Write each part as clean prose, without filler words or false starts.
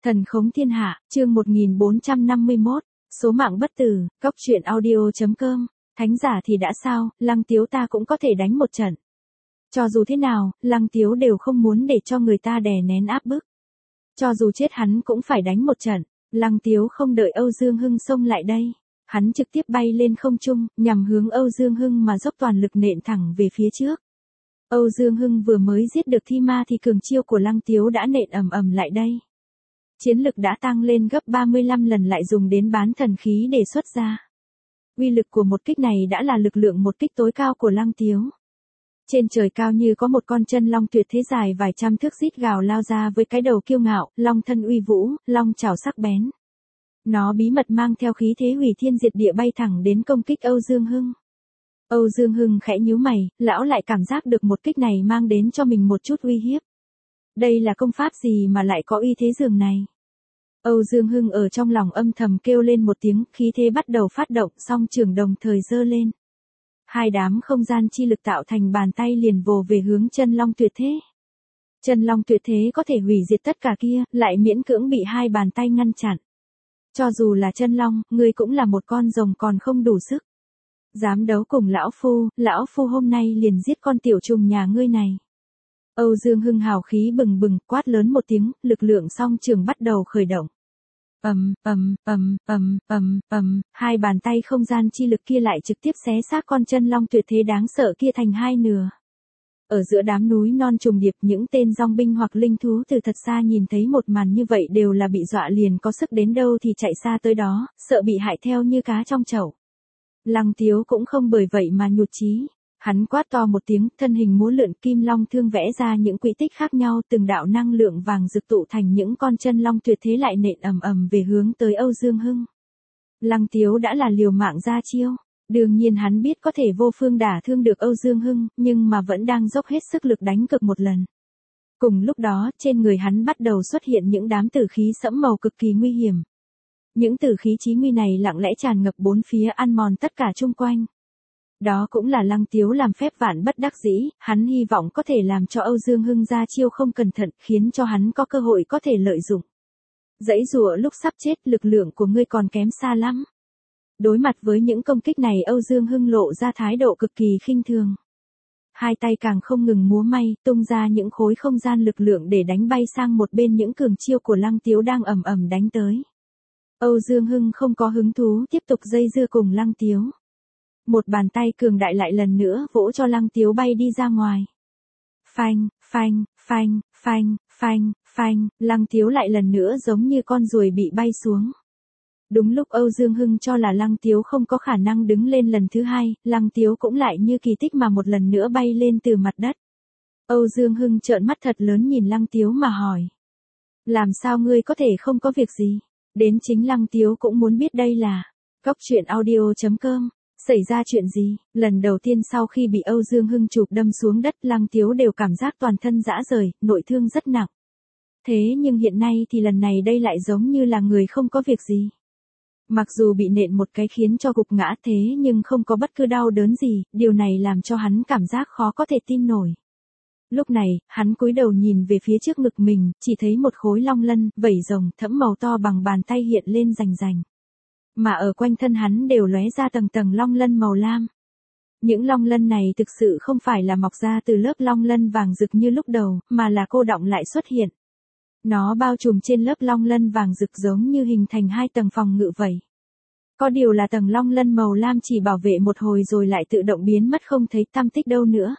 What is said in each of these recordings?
Thần khống thiên hạ, chương 1451, số mạng bất tử, cóc truyện audio.com, thánh giả thì đã sao, Lăng Tiếu ta cũng có thể đánh một trận. Cho dù thế nào, Lăng Tiếu đều không muốn để cho người ta đè nén áp bức. Cho dù chết hắn cũng phải đánh một trận, Lăng Tiếu không đợi Âu Dương Hưng xông lại đây. Hắn trực tiếp bay lên không trung, nhằm hướng Âu Dương Hưng mà dốc toàn lực nện thẳng về phía trước. Âu Dương Hưng vừa mới giết được thi ma thì cường chiêu của Lăng Tiếu đã nện ầm ầm lại đây. Chiến lực đã tăng lên gấp 35 lần lại dùng đến bán thần khí để xuất ra. Uy lực của một kích này đã là lực lượng một kích tối cao của Lăng Tiếu. Trên trời cao như có một con chân long tuyệt thế dài vài trăm thước rít gào lao ra với cái đầu kiêu ngạo, long thân uy vũ, long chảo sắc bén. Nó bí mật mang theo khí thế hủy thiên diệt địa bay thẳng đến công kích Âu Dương Hưng. Âu Dương Hưng khẽ nhíu mày, lão lại cảm giác được một kích này mang đến cho mình một chút uy hiếp. Đây là công pháp gì mà lại có uy thế dường này? Âu Dương Hưng ở trong lòng âm thầm kêu lên một tiếng, khí thế bắt đầu phát động, song trường đồng thời giơ lên. Hai đám không gian chi lực tạo thành bàn tay liền vồ về hướng chân long tuyệt thế. Chân long tuyệt thế có thể hủy diệt tất cả kia, lại miễn cưỡng bị hai bàn tay ngăn chặn. Cho dù là chân long, ngươi cũng là một con rồng còn không đủ sức. Dám đấu cùng lão phu hôm nay liền giết con tiểu trùng nhà ngươi này. Âu Dương Hưng hào khí bừng bừng, quát lớn một tiếng, lực lượng song trường bắt đầu khởi động. Hai bàn tay không gian chi lực kia lại trực tiếp xé xác con chân long tuyệt thế đáng sợ kia thành hai nửa. Ở giữa đám núi non trùng điệp, những tên dòng binh hoặc linh thú từ thật xa nhìn thấy một màn như vậy đều là bị dọa liền có sức đến đâu thì chạy xa tới đó, sợ bị hại theo như cá trong chậu. Lăng Tiếu cũng không bởi vậy mà nhụt chí. Hắn quát to một tiếng, thân hình múa lượn, kim long thương vẽ ra những quỹ tích khác nhau, từng đạo năng lượng vàng rực tụ thành những con chân long tuyệt thế lại nện ầm ầm về hướng tới Âu Dương Hưng. Lăng Tiếu đã là liều mạng ra chiêu. Đương nhiên hắn biết có thể vô phương đả thương được Âu Dương Hưng, nhưng mà vẫn đang dốc hết sức lực đánh cực một lần. Cùng lúc đó, trên người hắn bắt đầu xuất hiện những đám tử khí sẫm màu cực kỳ nguy hiểm. Những tử khí chí nguy này lặng lẽ tràn ngập bốn phía ăn mòn tất cả chung quanh. Đó cũng là Lăng Tiếu làm phép vạn bất đắc dĩ, hắn hy vọng có thể làm cho Âu Dương Hưng ra chiêu không cẩn thận, khiến cho hắn có cơ hội có thể lợi dụng. Dãy rùa lúc sắp chết, lực lượng của ngươi còn kém xa lắm. Đối mặt với những công kích này, Âu Dương Hưng lộ ra thái độ cực kỳ khinh thường. Hai tay càng không ngừng múa may, tung ra những khối không gian lực lượng để đánh bay sang một bên những cường chiêu của Lăng Tiếu đang ầm ầm đánh tới. Âu Dương Hưng không có hứng thú tiếp tục dây dưa cùng Lăng Tiếu. Một bàn tay cường đại lại lần nữa vỗ cho Lăng Tiếu bay đi ra ngoài. Phanh, Lăng Tiếu lại lần nữa giống như con ruồi bị bay xuống. Đúng lúc Âu Dương Hưng cho là Lăng Tiếu không có khả năng đứng lên lần thứ hai, Lăng Tiếu cũng lại như kỳ tích mà một lần nữa bay lên từ mặt đất. Âu Dương Hưng trợn mắt thật lớn nhìn Lăng Tiếu mà hỏi. Làm sao ngươi có thể không có việc gì? Đến chính Lăng Tiếu cũng muốn biết đây là cóc truyện audio.com. Xảy ra chuyện gì? Lần đầu tiên sau khi bị Âu Dương Hưng chụp đâm xuống đất, Lăng Tiếu đều cảm giác toàn thân rã rời, nội thương rất nặng. Thế nhưng hiện nay thì lần này đây lại giống như là người không có việc gì. Mặc dù bị nện một cái khiến cho gục ngã thế nhưng không có bất cứ đau đớn gì, điều này làm cho hắn cảm giác khó có thể tin nổi. Lúc này, hắn cúi đầu nhìn về phía trước ngực mình, chỉ thấy một khối long lân, vảy rồng, thẫm màu to bằng bàn tay hiện lên rành rành. Mà ở quanh thân hắn đều lóe ra tầng tầng long lân màu lam. Những long lân này thực sự không phải là mọc ra từ lớp long lân vàng rực như lúc đầu, mà là cô đọng lại xuất hiện. Nó bao trùm trên lớp long lân vàng rực giống như hình thành hai tầng phòng ngự vậy. Có điều là tầng long lân màu lam chỉ bảo vệ một hồi rồi lại tự động biến mất không thấy tăm tích đâu nữa.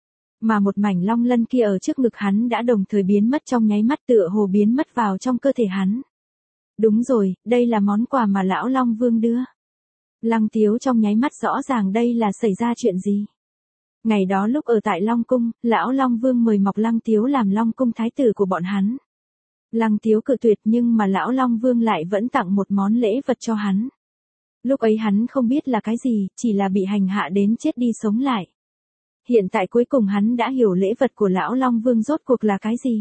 Mà một mảnh long lân kia ở trước ngực hắn đã đồng thời biến mất trong nháy mắt, tựa hồ biến mất vào trong cơ thể hắn. Đúng rồi, đây là món quà mà lão Long Vương đưa. Lăng Tiếu trong nháy mắt rõ ràng đây là xảy ra chuyện gì. Ngày đó lúc ở tại Long Cung, lão Long Vương mời mọc Lăng Tiếu làm Long Cung thái tử của bọn hắn. Lăng Tiếu cự tuyệt nhưng mà lão Long Vương lại vẫn tặng một món lễ vật cho hắn. Lúc ấy hắn không biết là cái gì, chỉ là bị hành hạ đến chết đi sống lại. Hiện tại cuối cùng hắn đã hiểu lễ vật của lão Long Vương rốt cuộc là cái gì.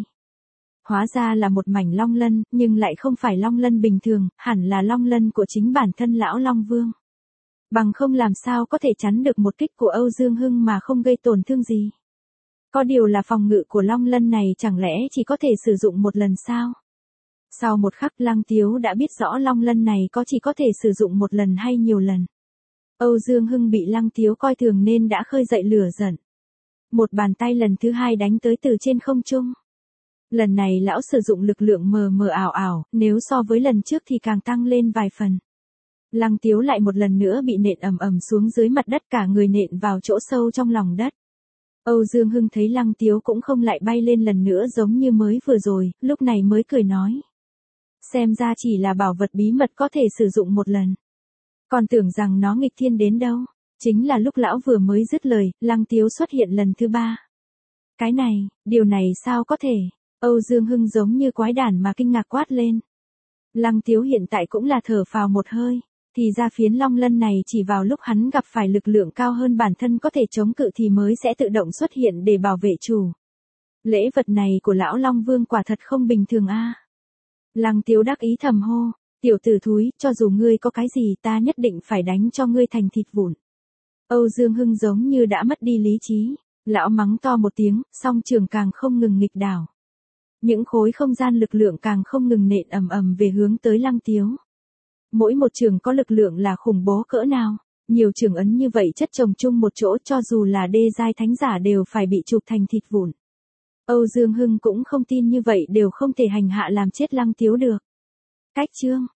Hóa ra là một mảnh long lân, nhưng lại không phải long lân bình thường, hẳn là long lân của chính bản thân lão Long Vương. Bằng không làm sao có thể chắn được một kích của Âu Dương Hưng mà không gây tổn thương gì. Có điều là phòng ngự của long lân này chẳng lẽ chỉ có thể sử dụng một lần sao? Sau một khắc Lăng Tiếu đã biết rõ long lân này chỉ có thể sử dụng một lần hay nhiều lần. Âu Dương Hưng bị Lăng Tiếu coi thường nên đã khơi dậy lửa giận. Một bàn tay lần thứ hai đánh tới từ trên không trung. Lần này lão sử dụng lực lượng mờ mờ ảo ảo, nếu so với lần trước thì càng tăng lên vài phần. Lăng Tiếu lại một lần nữa bị nện ầm ầm xuống dưới mặt đất, cả người nện vào chỗ sâu trong lòng đất. Âu Dương Hưng thấy Lăng Tiếu cũng không lại bay lên lần nữa giống như mới vừa rồi, lúc này mới cười nói. Xem ra chỉ là bảo vật bí mật có thể sử dụng một lần. Còn tưởng rằng nó nghịch thiên đến đâu. Chính là lúc lão vừa mới dứt lời, Lăng Tiếu xuất hiện lần thứ ba. Cái này, điều này sao có thể? Âu Dương Hưng giống như quái đản mà kinh ngạc quát lên. Lăng Tiếu hiện tại cũng là thở phào một hơi. Thì ra phiến long lân này chỉ vào lúc hắn gặp phải lực lượng cao hơn bản thân có thể chống cự thì mới sẽ tự động xuất hiện để bảo vệ chủ. Lễ vật này của lão Long Vương quả thật không bình thường a. Lăng Tiếu đắc ý thầm hô, tiểu tử thúi, cho dù ngươi có cái gì ta nhất định phải đánh cho ngươi thành thịt vụn. Âu Dương Hưng giống như đã mất đi lý trí, lão mắng to một tiếng, song trường càng không ngừng nghịch đảo. Những khối không gian lực lượng càng không ngừng nện ầm ầm về hướng tới Lăng Tiếu. Mỗi một trường có lực lượng là khủng bố cỡ nào, nhiều trường ấn như vậy chất chồng chung một chỗ cho dù là đê giai thánh giả đều phải bị chụp thành thịt vụn. Âu Dương Hưng cũng không tin như vậy đều không thể hành hạ làm chết Lăng Tiếu được. Cách chương